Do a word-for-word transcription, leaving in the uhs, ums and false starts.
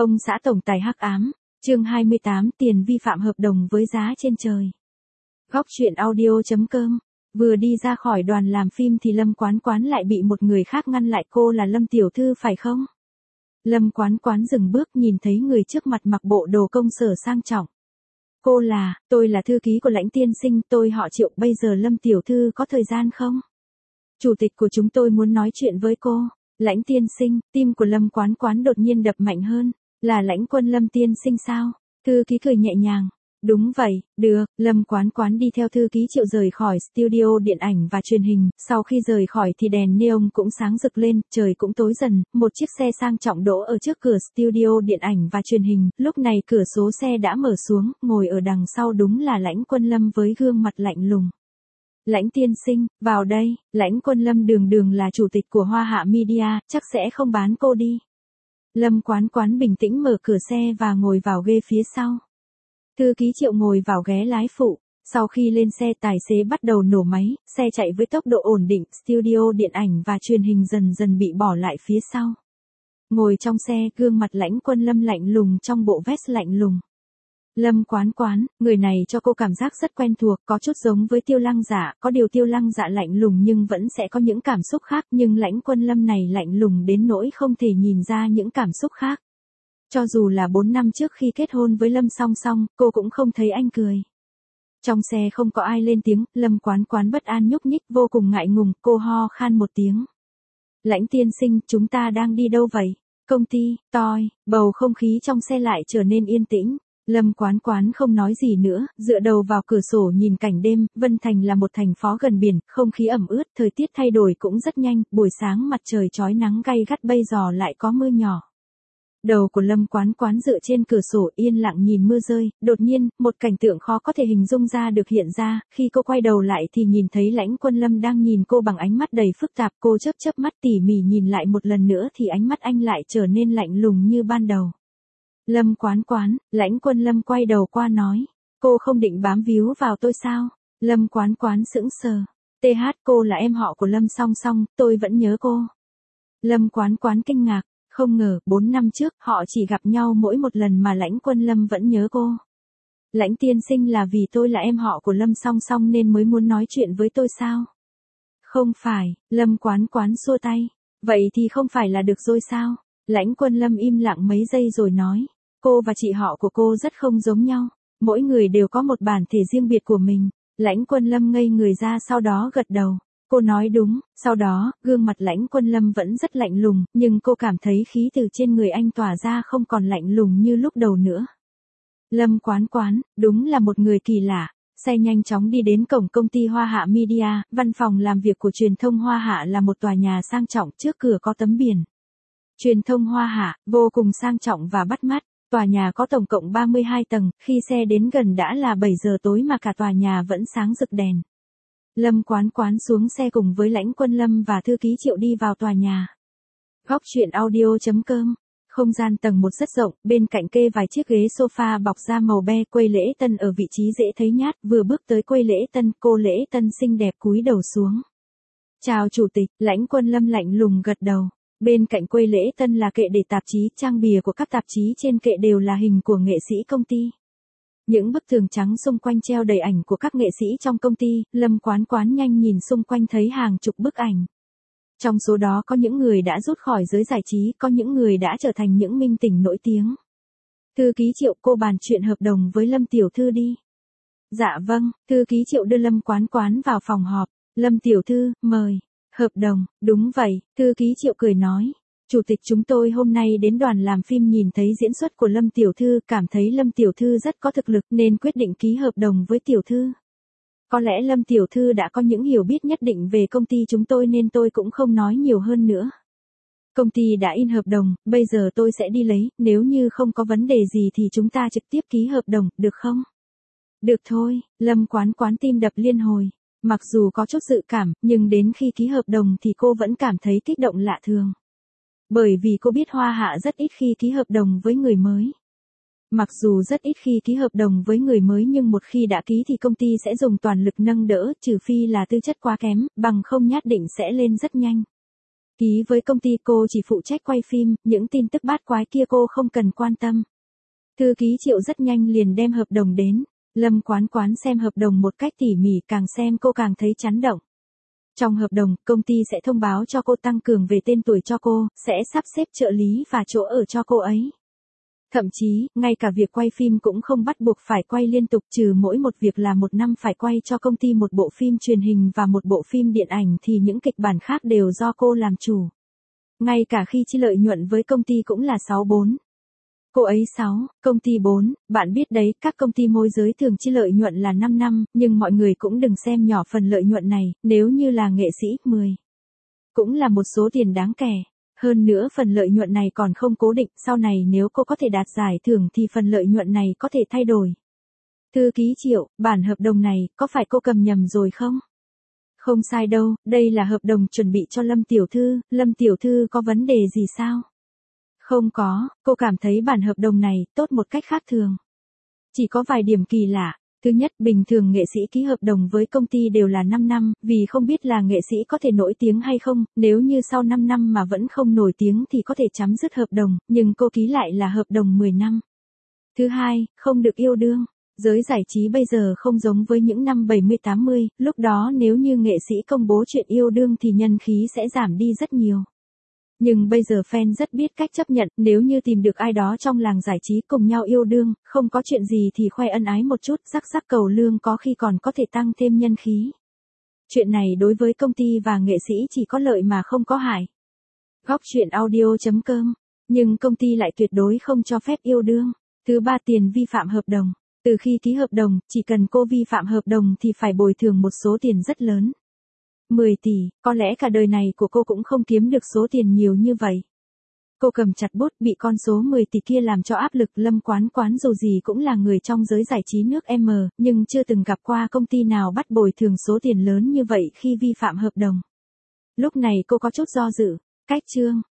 Ông xã tổng tài hắc ám, chương hai mươi tám tiền vi phạm hợp đồng với giá trên trời. Góc truyện audio chấm com. Vừa đi ra khỏi đoàn làm phim thì Lâm Quán Quán lại bị một người khác ngăn lại. Cô là Lâm tiểu thư phải không? Lâm Quán Quán dừng bước nhìn thấy người trước mặt mặc bộ đồ công sở sang trọng. Cô là, tôi là thư ký của Lãnh tiên sinh, tôi họ Triệu, bây giờ Lâm tiểu thư có thời gian không? Chủ tịch của chúng tôi muốn nói chuyện với cô. Lãnh tiên sinh, tim của Lâm Quán Quán đột nhiên đập mạnh hơn. Là Lãnh Quân Lâm tiên sinh sao? Thư ký cười nhẹ nhàng. Đúng vậy, được. Lâm Quán Quán đi theo thư ký Triệu rời khỏi studio điện ảnh và truyền hình. Sau khi rời khỏi thì đèn neon cũng sáng rực lên, trời cũng tối dần. Một chiếc xe sang trọng đỗ ở trước cửa studio điện ảnh và truyền hình. Lúc này cửa số xe đã mở xuống, ngồi ở đằng sau đúng là Lãnh Quân Lâm với gương mặt lạnh lùng. Lãnh tiên sinh, vào đây. Lãnh Quân Lâm đường đường là chủ tịch của Hoa Hạ Media, chắc sẽ không bán cô đi. Lâm Quán Quán bình tĩnh mở cửa xe và ngồi vào ghế phía sau. Thư ký Triệu ngồi vào ghế lái phụ. Sau khi lên xe, tài xế bắt đầu nổ máy, xe chạy với tốc độ ổn định, studio điện ảnh và truyền hình dần dần bị bỏ lại phía sau. Ngồi trong xe, gương mặt Lãnh Quân Lâm lạnh lùng trong bộ vest lạnh lùng. Lâm Quán Quán, người này cho cô cảm giác rất quen thuộc, có chút giống với Tiêu Lăng Dạ, có điều Tiêu Lăng Dạ lạnh lùng nhưng vẫn sẽ có những cảm xúc khác, nhưng Lãnh Quân Lâm này lạnh lùng đến nỗi không thể nhìn ra những cảm xúc khác. Cho dù là bốn năm trước khi kết hôn với Lâm Song Song, cô cũng không thấy anh cười. Trong xe không có ai lên tiếng, Lâm Quán Quán bất an nhúc nhích, vô cùng ngại ngùng, cô ho khan một tiếng. Lãnh tiên sinh, chúng ta đang đi đâu vậy? Công ty, toi, bầu không khí trong xe lại trở nên yên tĩnh. Lâm Quán Quán không nói gì nữa, dựa đầu vào cửa sổ nhìn cảnh đêm. Vân Thành là một thành phố gần biển, không khí ẩm ướt, thời tiết thay đổi cũng rất nhanh, buổi sáng mặt trời chói nắng gay gắt, bây giờ lại có mưa nhỏ. Đầu của Lâm Quán Quán dựa trên cửa sổ yên lặng nhìn mưa rơi, đột nhiên, một cảnh tượng khó có thể hình dung ra được hiện ra, khi cô quay đầu lại thì nhìn thấy Lãnh Quân Lâm đang nhìn cô bằng ánh mắt đầy phức tạp, cô chớp chớp mắt tỉ mỉ nhìn lại một lần nữa thì ánh mắt anh lại trở nên lạnh lùng như ban đầu. Lâm Quán Quán, Lãnh Quân Lâm quay đầu qua nói, cô không định bám víu vào tôi sao? Lâm Quán Quán sững sờ, tê hát cô là em họ của Lâm Song Song, tôi vẫn nhớ cô. Lâm Quán Quán kinh ngạc, không ngờ, bốn năm trước, họ chỉ gặp nhau mỗi một lần mà Lãnh Quân Lâm vẫn nhớ cô. Lãnh tiên sinh là vì tôi là em họ của Lâm Song Song nên mới muốn nói chuyện với tôi sao? Không phải, Lâm Quán Quán xua tay, vậy thì không phải là được rồi sao? Lãnh Quân Lâm im lặng mấy giây rồi nói, cô và chị họ của cô rất không giống nhau, mỗi người đều có một bản thể riêng biệt của mình. Lãnh Quân Lâm ngây người ra sau đó gật đầu, cô nói đúng. Sau đó, gương mặt Lãnh Quân Lâm vẫn rất lạnh lùng, nhưng cô cảm thấy khí từ trên người anh tỏa ra không còn lạnh lùng như lúc đầu nữa. Lâm Quán Quán, đúng là một người kỳ lạ. Xe nhanh chóng đi đến cổng công ty Hoa Hạ Media, văn phòng làm việc của truyền thông Hoa Hạ là một tòa nhà sang trọng, trước cửa có tấm biển. Truyền thông Hoa Hạ, vô cùng sang trọng và bắt mắt. Tòa nhà có tổng cộng ba mươi hai tầng, khi xe đến gần đã là bảy giờ tối mà cả tòa nhà vẫn sáng rực đèn. Lâm Quán Quán xuống xe cùng với Lãnh Quân Lâm và thư ký Triệu đi vào tòa nhà. Góc truyện audio chấm com. Không gian tầng một rất rộng, bên cạnh kê vài chiếc ghế sofa bọc da màu be, quầy lễ tân ở vị trí dễ thấy nhát, vừa bước tới quầy lễ tân, cô lễ tân xinh đẹp cúi đầu xuống. Chào chủ tịch, Lãnh Quân Lâm lạnh lùng gật đầu. Bên cạnh quầy lễ tân là kệ để tạp chí, trang bìa của các tạp chí trên kệ đều là hình của nghệ sĩ công ty. Những bức tường trắng xung quanh treo đầy ảnh của các nghệ sĩ trong công ty, Lâm Quán Quán nhanh nhìn xung quanh thấy hàng chục bức ảnh. Trong số đó có những người đã rút khỏi giới giải trí, có những người đã trở thành những minh tinh nổi tiếng. Thư ký Triệu, cô bàn chuyện hợp đồng với Lâm tiểu thư đi. Dạ vâng, thư ký Triệu đưa Lâm Quán Quán vào phòng họp. Lâm tiểu thư, mời. Hợp đồng, đúng vậy, thư ký Triệu cười nói. Chủ tịch chúng tôi hôm nay đến đoàn làm phim nhìn thấy diễn xuất của Lâm tiểu thư, cảm thấy Lâm tiểu thư rất có thực lực nên quyết định ký hợp đồng với tiểu thư. Có lẽ Lâm tiểu thư đã có những hiểu biết nhất định về công ty chúng tôi nên tôi cũng không nói nhiều hơn nữa. Công ty đã in hợp đồng, bây giờ tôi sẽ đi lấy, nếu như không có vấn đề gì thì chúng ta trực tiếp ký hợp đồng, được không? Được thôi, Lâm Quán Quán tim đập liên hồi. Mặc dù có chút dự cảm, nhưng đến khi ký hợp đồng thì cô vẫn cảm thấy kích động lạ thường. Bởi vì cô biết Hoa Hạ rất ít khi ký hợp đồng với người mới. Mặc dù rất ít khi ký hợp đồng với người mới nhưng một khi đã ký thì công ty sẽ dùng toàn lực nâng đỡ, trừ phi là tư chất quá kém, bằng không nhất định sẽ lên rất nhanh. Ký với công ty cô chỉ phụ trách quay phim, những tin tức bát quái kia cô không cần quan tâm. Thư ký Triệu rất nhanh liền đem hợp đồng đến. Lâm Quán Quán xem hợp đồng một cách tỉ mỉ, càng xem cô càng thấy chấn động. Trong hợp đồng, công ty sẽ thông báo cho cô tăng cường về tên tuổi cho cô, sẽ sắp xếp trợ lý và chỗ ở cho cô ấy. Thậm chí, ngay cả việc quay phim cũng không bắt buộc phải quay liên tục, trừ mỗi một việc là một năm phải quay cho công ty một bộ phim truyền hình và một bộ phim điện ảnh thì những kịch bản khác đều do cô làm chủ. Ngay cả khi chi lợi nhuận với công ty cũng là sáu bốn. Cô ấy sáu, công ty bốn, bạn biết đấy, các công ty môi giới thường chi lợi nhuận là năm năm, nhưng mọi người cũng đừng xem nhỏ phần lợi nhuận này, nếu như là nghệ sĩ, mười. Cũng là một số tiền đáng kể. Hơn nữa phần lợi nhuận này còn không cố định, sau này nếu cô có thể đạt giải thưởng thì phần lợi nhuận này có thể thay đổi. Thư ký Triệu, bản hợp đồng này, có phải cô cầm nhầm rồi không? Không sai đâu, đây là hợp đồng chuẩn bị cho Lâm Tiểu Thư, Lâm Tiểu Thư có vấn đề gì sao? Không có, cô cảm thấy bản hợp đồng này tốt một cách khác thường. Chỉ có vài điểm kỳ lạ. Thứ nhất, bình thường nghệ sĩ ký hợp đồng với công ty đều là năm năm, vì không biết là nghệ sĩ có thể nổi tiếng hay không, nếu như sau năm năm mà vẫn không nổi tiếng thì có thể chấm dứt hợp đồng, nhưng cô ký lại là hợp đồng mười năm. Thứ hai, không được yêu đương. Giới giải trí bây giờ không giống với những năm bảy mươi tám mươi, lúc đó nếu như nghệ sĩ công bố chuyện yêu đương thì nhân khí sẽ giảm đi rất nhiều. Nhưng bây giờ fan rất biết cách chấp nhận, nếu như tìm được ai đó trong làng giải trí cùng nhau yêu đương, không có chuyện gì thì khoe ân ái một chút, rắc rắc cầu lương có khi còn có thể tăng thêm nhân khí. Chuyện này đối với công ty và nghệ sĩ chỉ có lợi mà không có hại. Góc truyện audio chấm com. Nhưng công ty lại tuyệt đối không cho phép yêu đương. Thứ ba, tiền vi phạm hợp đồng. Từ khi ký hợp đồng, chỉ cần cô vi phạm hợp đồng thì phải bồi thường một số tiền rất lớn. mười tỷ, có lẽ cả đời này của cô cũng không kiếm được số tiền nhiều như vậy. Cô cầm chặt bút, bị con số mười tỷ kia làm cho áp lực. Lâm Quán Quán dù gì cũng là người trong giới giải trí nước M, nhưng chưa từng gặp qua công ty nào bắt bồi thường số tiền lớn như vậy khi vi phạm hợp đồng. Lúc này cô có chút do dự. Cách chương.